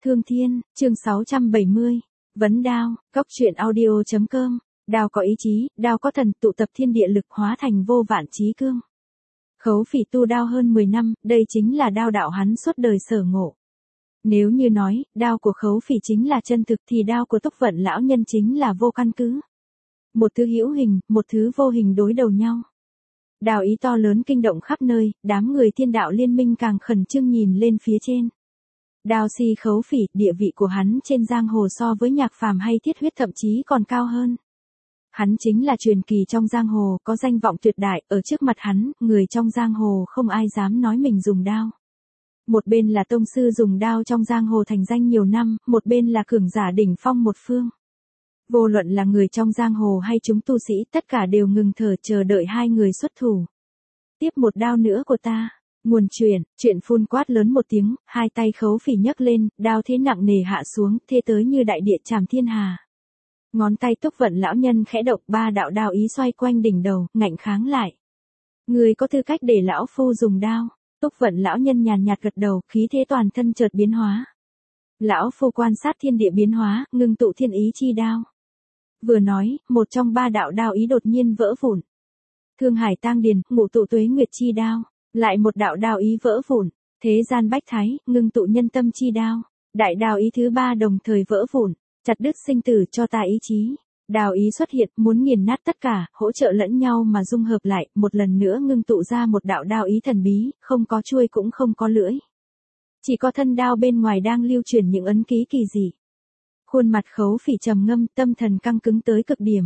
Thương Thiên, chương 670. Vấn đao, góc truyện audio.com. Đao có ý chí, đao có thần, tụ tập thiên địa lực hóa thành vô vạn chí cương. Khấu Phỉ tu đao hơn 10 năm, đây chính là đao đạo hắn suốt đời sở ngộ. Nếu như nói, đao của Khấu Phỉ chính là chân thực thì đao của Túc Vận lão nhân chính là vô căn cứ. Một thứ hữu hình, một thứ vô hình đối đầu nhau. Đao ý to lớn kinh động khắp nơi, đám người thiên đạo liên minh càng khẩn trương nhìn lên phía trên. Đao si Khấu Phỉ, địa vị của hắn trên giang hồ so với Nhạc Phàm hay Thiết Huyết thậm chí còn cao hơn. Hắn chính là truyền kỳ trong giang hồ, có danh vọng tuyệt đại, ở trước mặt hắn, người trong giang hồ không ai dám nói mình dùng đao. Một bên là tông sư dùng đao trong giang hồ thành danh nhiều năm, một bên là cường giả đỉnh phong một phương. Vô luận là người trong giang hồ hay chúng tu sĩ, tất cả đều ngừng thở chờ đợi hai người xuất thủ. Tiếp một đao nữa của ta. Nguồn chuyện phun quát lớn một tiếng, hai tay Khấu Phỉ nhấc lên, đao thế nặng nề hạ xuống, thế tới như đại địa trảm thiên hà. Ngón tay Túc Vận lão nhân khẽ động, ba đạo đao ý xoay quanh đỉnh đầu, ngạnh kháng lại. Người có tư cách để lão phu dùng đao. Túc Vận lão nhân nhàn nhạt gật đầu, khí thế toàn thân chợt biến hóa. Lão phu quan sát thiên địa biến hóa, ngưng tụ thiên ý chi đao. Vừa nói, một trong ba đạo đao ý đột nhiên vỡ vụn. Thương Hải Tang Điền, ngụ tụ tuế nguyệt chi đao. Lại một đạo đao ý vỡ vụn, thế gian bách thái, ngưng tụ nhân tâm chi đao. Đại đao ý thứ ba đồng thời vỡ vụn, chặt đứt sinh tử cho ta ý chí. Đao ý xuất hiện, muốn nghiền nát tất cả, hỗ trợ lẫn nhau mà dung hợp lại, một lần nữa ngưng tụ ra một đạo đao ý thần bí, không có chuôi cũng không có lưỡi. Chỉ có thân đao bên ngoài đang lưu truyền những ấn ký kỳ dị. Khuôn mặt Khấu Phỉ trầm ngâm, tâm thần căng cứng tới cực điểm.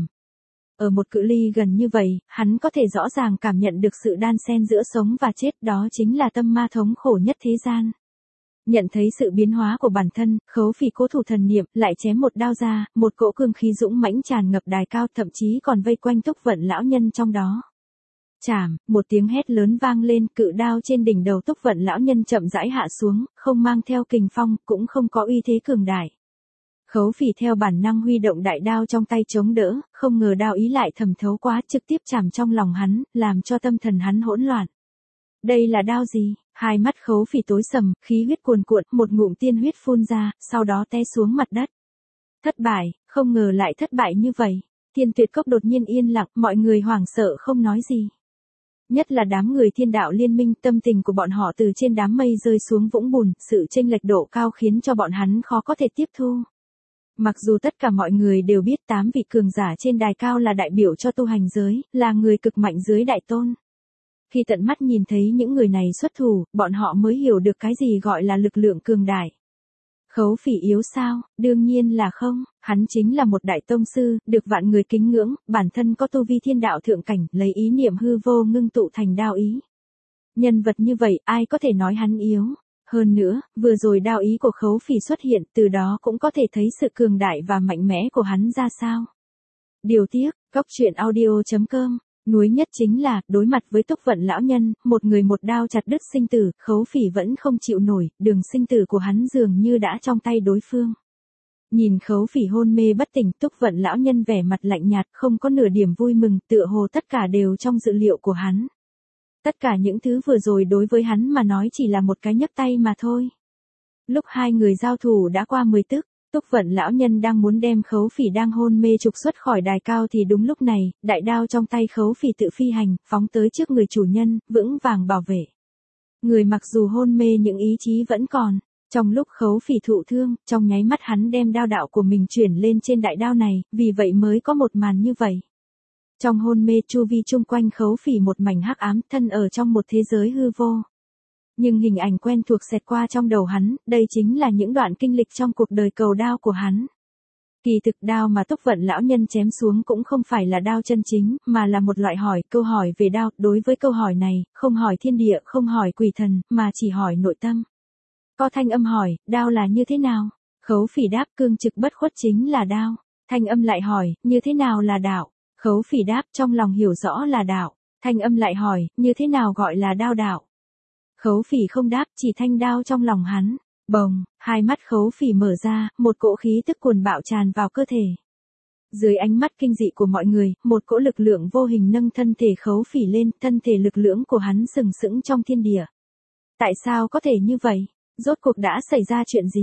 Ở một cự ly gần như vậy, hắn có thể rõ ràng cảm nhận được sự đan xen giữa sống và chết, đó chính là tâm ma thống khổ nhất thế gian. Nhận thấy sự biến hóa của bản thân, Khấu Phỉ cố thủ thần niệm, lại chém một đao ra, một cỗ cương khí dũng mãnh tràn ngập đài cao, thậm chí còn vây quanh Túc Vận lão nhân trong đó. Chảm, một tiếng hét lớn vang lên, cự đao trên đỉnh đầu Túc Vận lão nhân chậm rãi hạ xuống, không mang theo kình phong, cũng không có uy thế cường đại. Khấu Phỉ theo bản năng huy động đại đao trong tay chống đỡ, không ngờ đao ý lại thẩm thấu quá, trực tiếp chạm trong lòng hắn, làm cho tâm thần hắn hỗn loạn. Đây là đao gì? Hai mắt Khấu Phỉ tối sầm, khí huyết cuồn cuộn, một ngụm tiên huyết phun ra, sau đó té xuống mặt đất. Thất bại, không ngờ lại thất bại như vậy. Thiên Tuyệt Cốc đột nhiên yên lặng, mọi người hoảng sợ không nói gì. Nhất là đám người thiên đạo liên minh, tâm tình của bọn họ từ trên đám mây rơi xuống vũng bùn, sự chênh lệch độ cao khiến cho bọn hắn khó có thể tiếp thu. Mặc dù tất cả mọi người đều biết 8 vị cường giả trên đài cao là đại biểu cho tu hành giới, là người cực mạnh dưới đại tôn. Khi tận mắt nhìn thấy những người này xuất thủ, bọn họ mới hiểu được cái gì gọi là lực lượng cường đại. Khấu Phỉ yếu sao? Đương nhiên là không, hắn chính là một đại tông sư, được vạn người kính ngưỡng, bản thân có tu vi thiên đạo thượng cảnh, lấy ý niệm hư vô ngưng tụ thành đao ý. Nhân vật như vậy, ai có thể nói hắn yếu? Hơn nữa, vừa rồi đao ý của Khấu Phỉ xuất hiện, từ đó cũng có thể thấy sự cường đại và mạnh mẽ của hắn ra sao. Điều tiếc, góc truyện audio.com. Nuối nhất chính là, đối mặt với Túc Vận lão nhân, một người một đao chặt đứt sinh tử, Khấu Phỉ vẫn không chịu nổi, đường sinh tử của hắn dường như đã trong tay đối phương. Nhìn Khấu Phỉ hôn mê bất tỉnh, Túc Vận lão nhân vẻ mặt lạnh nhạt, không có nửa điểm vui mừng, tựa hồ tất cả đều trong dự liệu của hắn. Tất cả những thứ vừa rồi đối với hắn mà nói chỉ là một cái nhấc tay mà thôi. Lúc hai người giao thủ đã qua 10 tức, Túc Vận lão nhân đang muốn đem Khấu Phỉ đang hôn mê trục xuất khỏi đài cao thì đúng lúc này, đại đao trong tay Khấu Phỉ tự phi hành, phóng tới trước người chủ nhân, vững vàng bảo vệ. Người mặc dù hôn mê những ý chí vẫn còn. Trong lúc Khấu Phỉ thụ thương, trong nháy mắt hắn đem đao đạo của mình chuyển lên trên đại đao này, vì vậy mới có một màn như vậy. Trong hôn mê chu vi chung quanh Khấu Phỉ một mảnh hắc ám, thân ở trong một thế giới hư vô. Nhưng hình ảnh quen thuộc xẹt qua trong đầu hắn, đây chính là những đoạn kinh lịch trong cuộc đời cầu đao của hắn. Kỳ thực đao mà Túc Vận lão nhân chém xuống cũng không phải là đao chân chính, mà là một loại câu hỏi về đao. Đối với câu hỏi này, không hỏi thiên địa, không hỏi quỷ thần, mà chỉ hỏi nội tâm. Có thanh âm hỏi, đao là như thế nào? Khấu Phỉ đáp, cương trực bất khuất chính là đao. Thanh âm lại hỏi, như thế nào là đạo? Khấu Phỉ đáp, trong lòng hiểu rõ là đạo. Thanh âm lại hỏi, như thế nào gọi là đao đạo? Khấu Phỉ không đáp, chỉ thanh đao trong lòng hắn. Bồng, hai mắt Khấu Phỉ mở ra, một cỗ khí tức cuồn bạo tràn vào cơ thể. Dưới ánh mắt kinh dị của mọi người, một cỗ lực lượng vô hình nâng thân thể Khấu Phỉ lên, thân thể lực lưỡng của hắn sừng sững trong thiên địa. Tại sao có thể như vậy? Rốt cuộc đã xảy ra chuyện gì?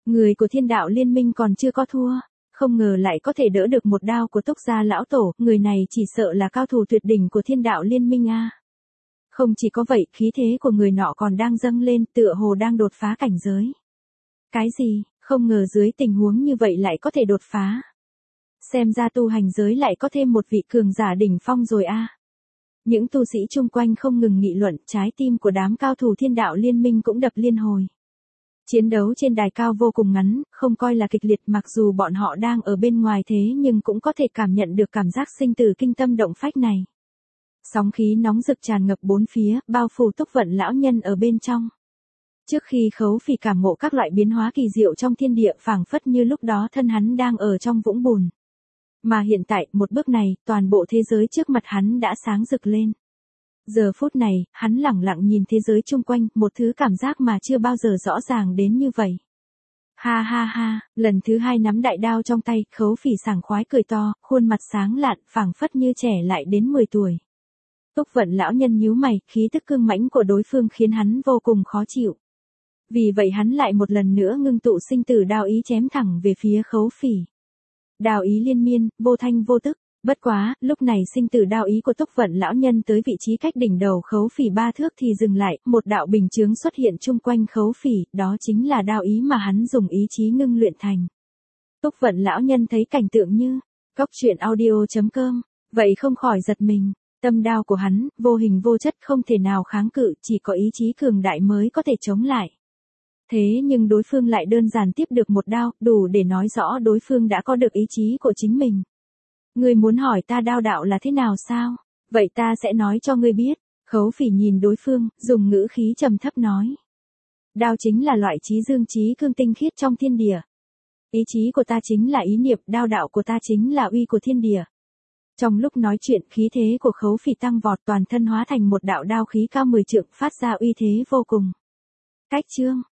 Người của Thiên Đạo Liên Minh còn chưa có thua, không ngờ lại có thể đỡ được một đao của Túc gia lão tổ, người này chỉ sợ là cao thủ tuyệt đỉnh của Thiên Đạo Liên Minh a. Không chỉ có vậy, khí thế của người nọ còn đang dâng lên, tựa hồ đang đột phá cảnh giới. Cái gì, không ngờ dưới tình huống như vậy lại có thể đột phá. Xem ra tu hành giới lại có thêm một vị cường giả đỉnh phong rồi a. Những tu sĩ chung quanh không ngừng nghị luận, trái tim của đám cao thủ Thiên Đạo Liên Minh cũng đập liên hồi. Chiến đấu trên đài cao vô cùng ngắn, không coi là kịch liệt, mặc dù bọn họ đang ở bên ngoài thế nhưng cũng có thể cảm nhận được cảm giác sinh tử kinh tâm động phách này. Sóng khí nóng rực tràn ngập bốn phía, bao phủ Túc Vận lão nhân ở bên trong. Trước khi Khấu Phỉ cảm ngộ các loại biến hóa kỳ diệu trong thiên địa, phảng phất như lúc đó thân hắn đang ở trong vũng bùn. Mà hiện tại, một bước này, toàn bộ thế giới trước mặt hắn đã sáng rực lên. Giờ phút này, hắn lẳng lặng nhìn thế giới chung quanh, một thứ cảm giác mà chưa bao giờ rõ ràng đến như vậy. Ha ha ha, lần thứ hai nắm đại đao trong tay, Khấu Phỉ sảng khoái cười to, khuôn mặt sáng lạn, phảng phất như trẻ lại đến 10 tuổi. Túc Vận lão nhân nhíu mày, khí tức cương mãnh của đối phương khiến hắn vô cùng khó chịu. Vì vậy hắn lại một lần nữa ngưng tụ sinh tử đao ý chém thẳng về phía Khấu Phỉ. Đao ý liên miên, vô thanh vô tức. Bất quá, lúc này sinh tử đao ý của Túc Vận lão nhân tới vị trí cách đỉnh đầu Khấu Phỉ 3 thước thì dừng lại, một đạo bình chướng xuất hiện chung quanh Khấu Phỉ, đó chính là đao ý mà hắn dùng ý chí ngưng luyện thành. Túc Vận lão nhân thấy cảnh tượng như coctruyện.audio.com, vậy không khỏi giật mình. Tâm đao của hắn, vô hình vô chất, không thể nào kháng cự, chỉ có ý chí cường đại mới có thể chống lại. Thế nhưng đối phương lại đơn giản tiếp được một đao, đủ để nói rõ đối phương đã có được ý chí của chính mình. Ngươi muốn hỏi ta đao đạo là thế nào sao? Vậy ta sẽ nói cho ngươi biết. Khấu Phỉ nhìn đối phương, dùng ngữ khí trầm thấp nói. Đao chính là loại trí dương trí cương tinh khiết trong thiên địa. Ý chí của ta chính là ý niệm, đao đạo của ta chính là uy của thiên địa. Trong lúc nói chuyện, khí thế của Khấu Phỉ tăng vọt, toàn thân hóa thành một đạo đao khí cao 10 trượng, phát ra uy thế vô cùng. Cách chương